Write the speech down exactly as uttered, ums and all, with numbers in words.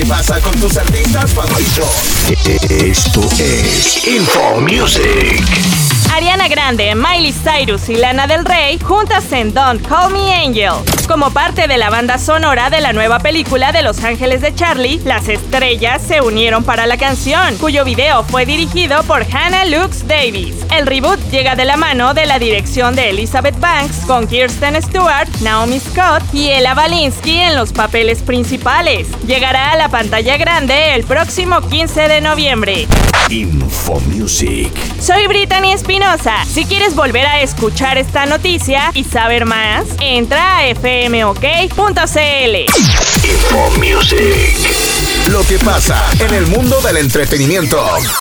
que pasa con tus artistas favoritos. Esto es Info Music. Ariana Grande, Miley Cyrus y Lana Del Rey juntas en Don't Call Me Angel. Como parte de la banda sonora de la nueva película de Los Ángeles de Charlie, las estrellas se unieron para la canción, cuyo video fue dirigido por Hannah Lux Davis. El reboot llega de la mano de la dirección de Elizabeth Banks, con Kirsten Stewart, Naomi Scott y Ella Balinski en los papeles principales. Llegará a la pantalla grande el próximo quince de noviembre. Info Music. Soy Brittany Espinosa. Si quieres volver a escuchar esta noticia y saber más, entra a f m o k punto c l. Info Music. Lo que pasa en el mundo del entretenimiento.